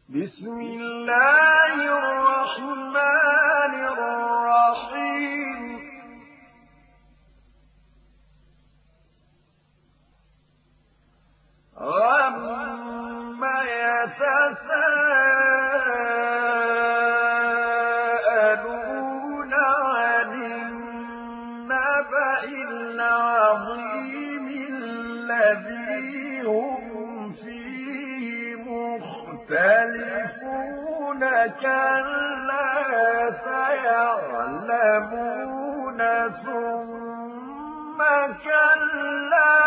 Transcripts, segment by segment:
بسم الله الرحمن الرحيم عما يتساءلون عن النبأ العظيم الذي هم فيه مختلفون كلا سيعلمون ثم كلا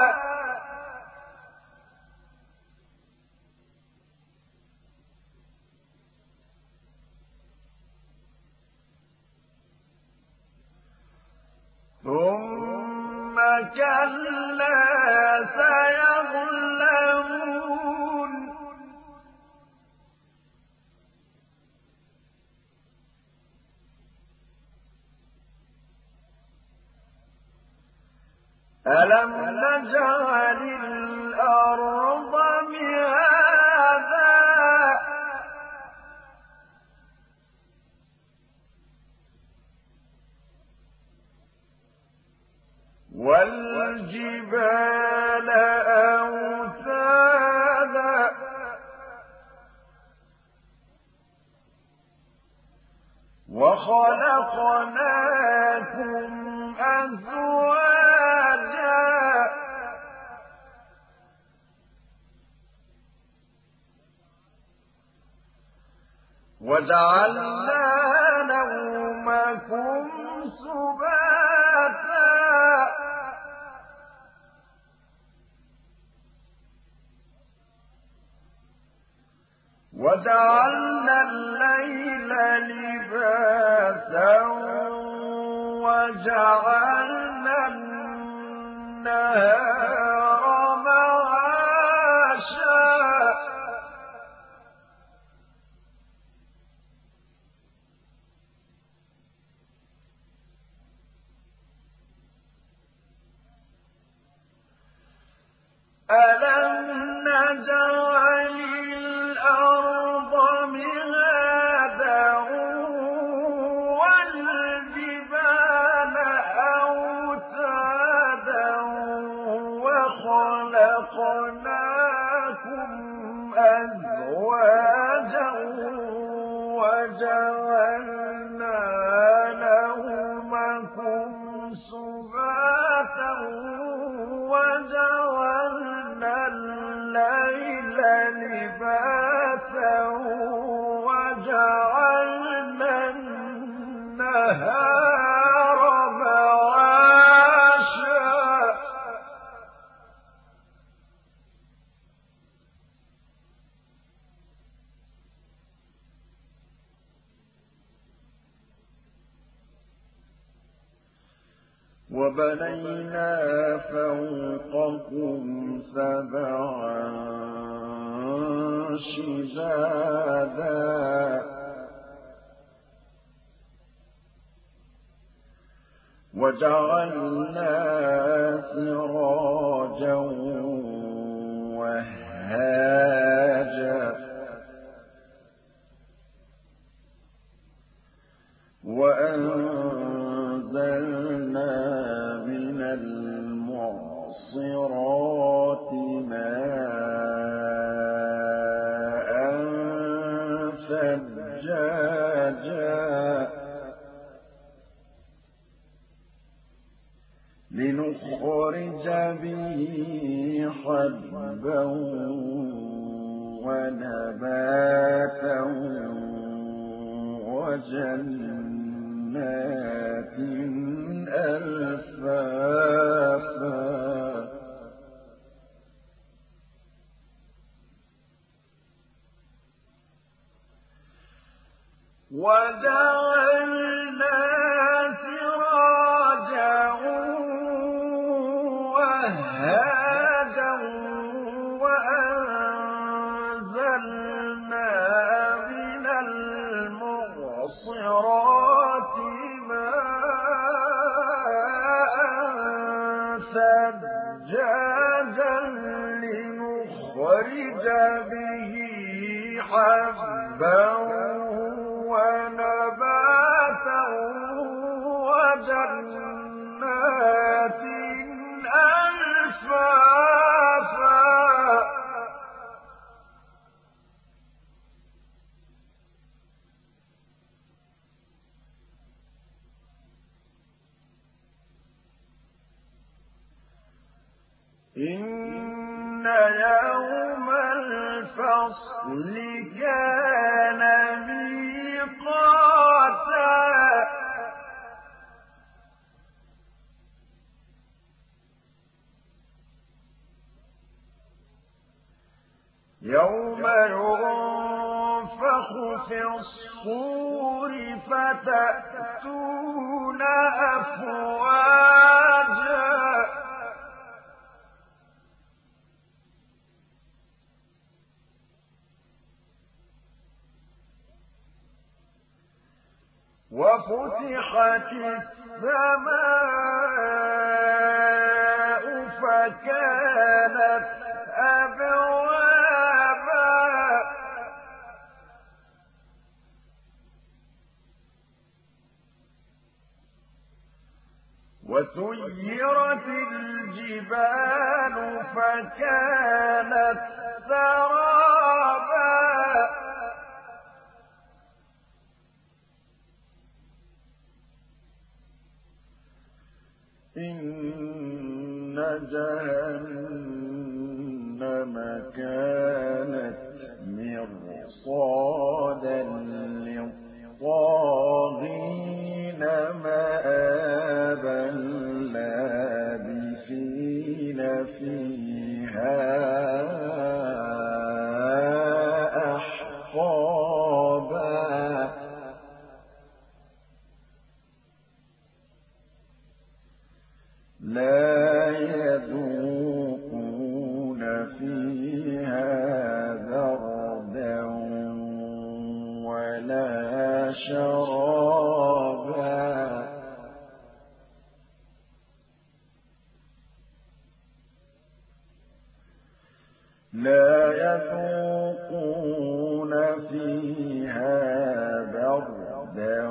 سيعلمون ألم نجعل الأرض مهادا والجبال أوتادا وخلقناكم أزواجا وجعلنا نومكم سباتا وجعلنا الليل لباسا وجعلنا النهار معاشا ألم نجعل الأرض مهادا والجبال أوتادا وخلقناكم أزواجا وجعلنا نومكم سباتا وجعلنا الليل لباسا وجعلنا النهار معاشا وبنينا فوقكم سبعا شدادا وجعلنا سراجا وهاجا وأنزلنا من المعصرات ماء ثجاجا لنخرج به حبا ونباتا وجنات ألفافا وجعلنا سراجا وهاجا وأنزلنا من المعصرات ماء ثجاجا لنخرج به حبا ونباتا وجنات ألفافا إن يوم الفصل كان ميقاتا يوم ينفخ في الصور فتأتون أفواجا وفتحت السماء فكانت أبوابا وسيرت الجبال فكانت سرابا إن جهنم كانت مرصادا للطاغين مآبا لابثين فيها أحقابا لا يذوقون فيها بردا ولا شرابا لا يذوقون فيها بردا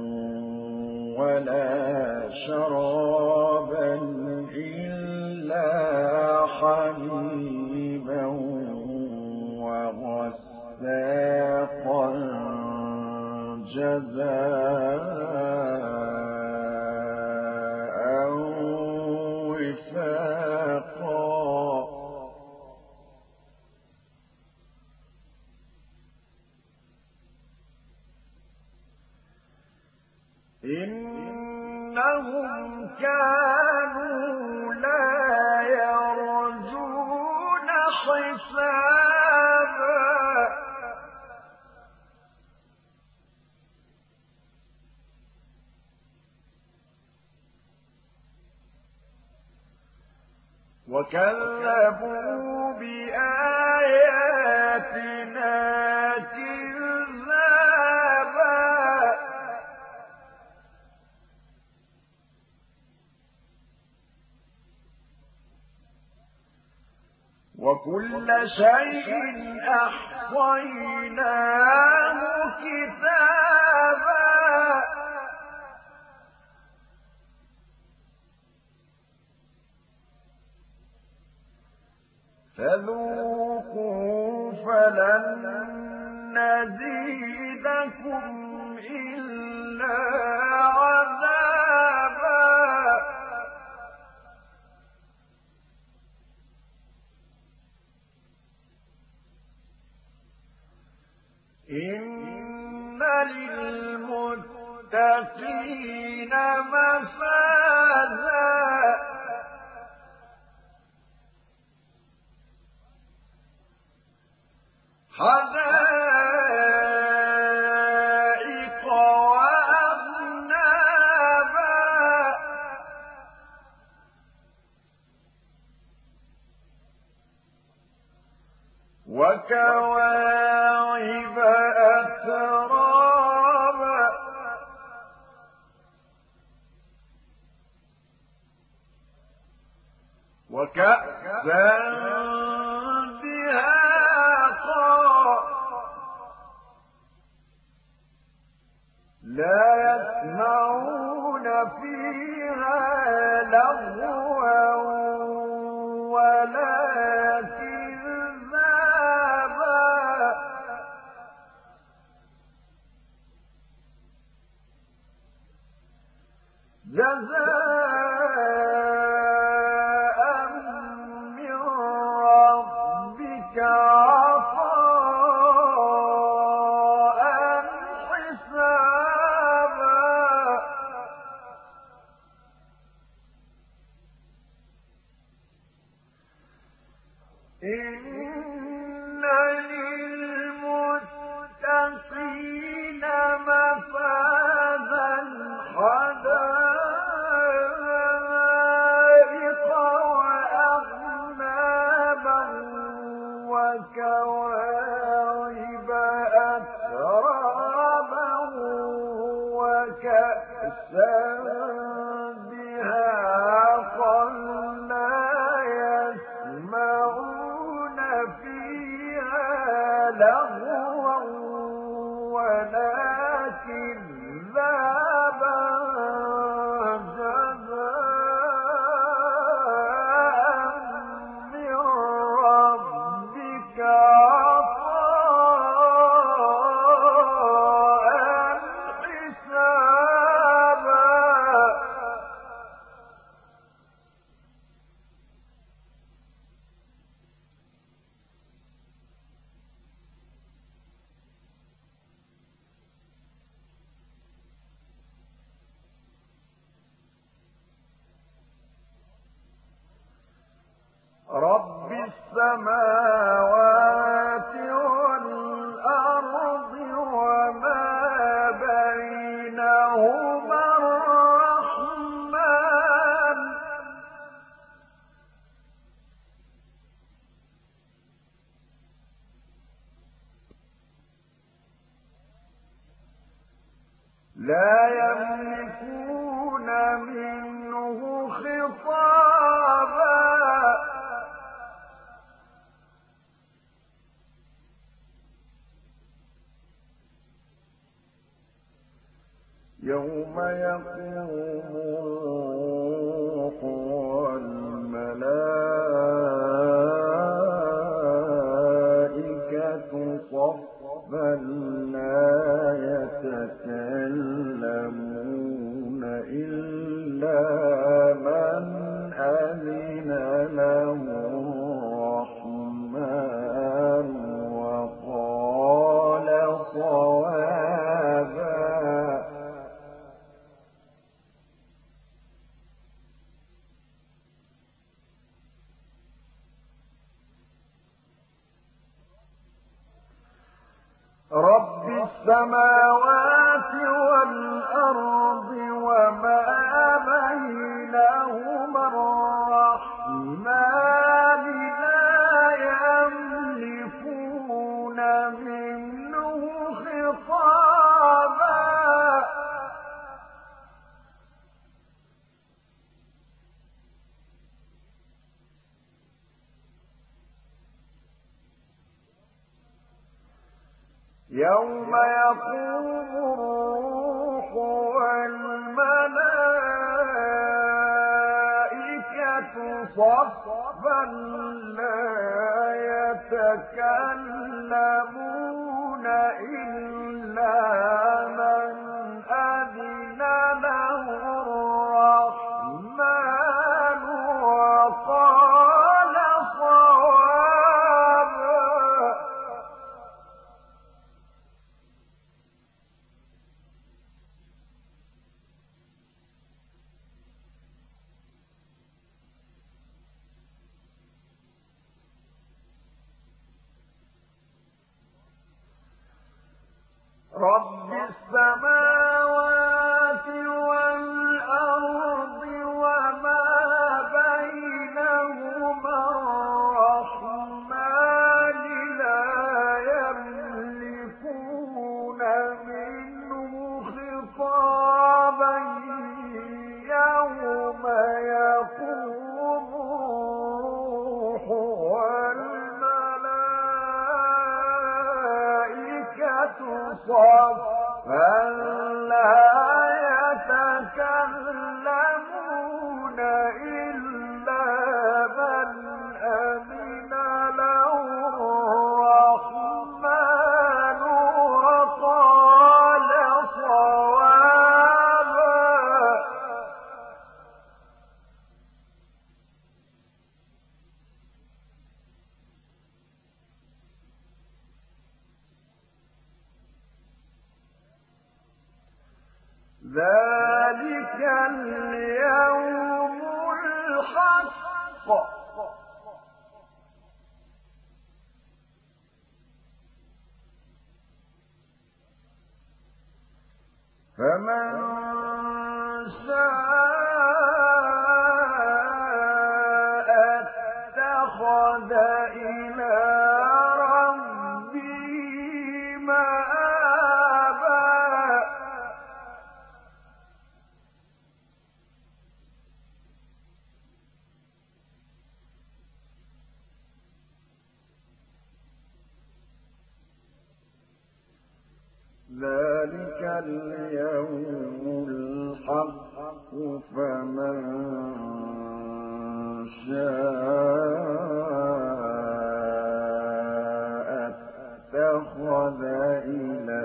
ولا شرابا إلا حميما وغساقا جزاء وفاقا إنهم كانوا لا يرجون حسابا وكذبوا بآياتنا كذابا وكل شيء أحصيناه كتابا فذوقوا فلن نزيدكم إلا عذابا إن للمتقين مفازا حدائق وأعنابا وكواعب أترابا وكأسا دهاقا لا يسمعون فيها لغوا ولا كذابا جزاء من ربك عطاء حسابا إن للمتقين مفازا حدائق وأعنابا وكواعب أترابا وكأسا دهاقا لا يسمعون فيها لغوا ولا كذابا جزاء من ربك عطاء حسابا رب السماوات والأرض وما بينهما الرحمن لا يملكون منه خطابا يوم يقوم الروح والملائكة صفا لا يتكلمون إلا من أذن له الرحمن وقال صوابا رب السماوات والأرض وما بينهما الرحمن لا يملكون منه خطابا يوم يقوم الروح والملائكة صفا لا يتكلمون إلا من أذن له الرحمن وقال صوابا رب السماوات والأرض وما بينهما الرحمن لا يملكون منه خطابا يوم يقوم الروح والملائكة صفا لا ذلك اليوم الحق فمن شاء اتخذ إلى ربه مآبا ذلك اليوم الحق فمن شاء اتخذ إلى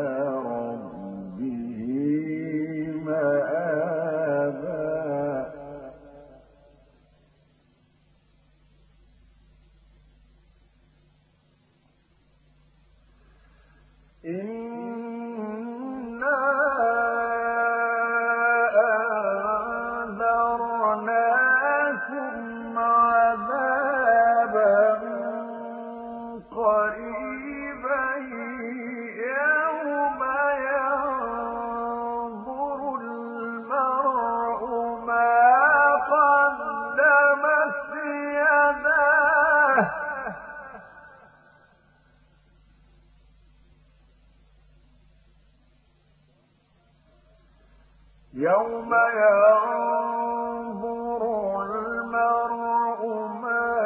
ربه مآبا إنا أنذرناكم عذابا قريبا يوم ينظر المرء ما قدمت يداه يوم ينظر المرء ما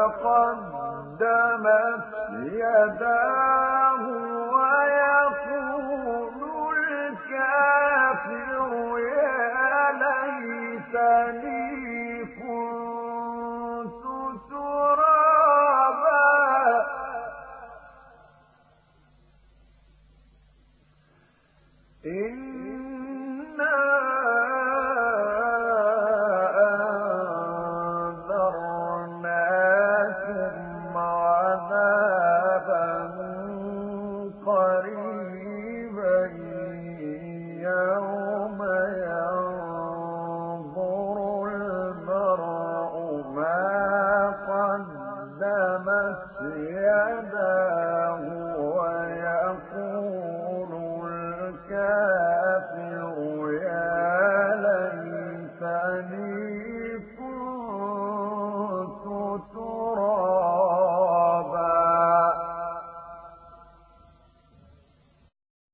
قدمت يداه ويقول الكافر يا ليتني كنت ترابا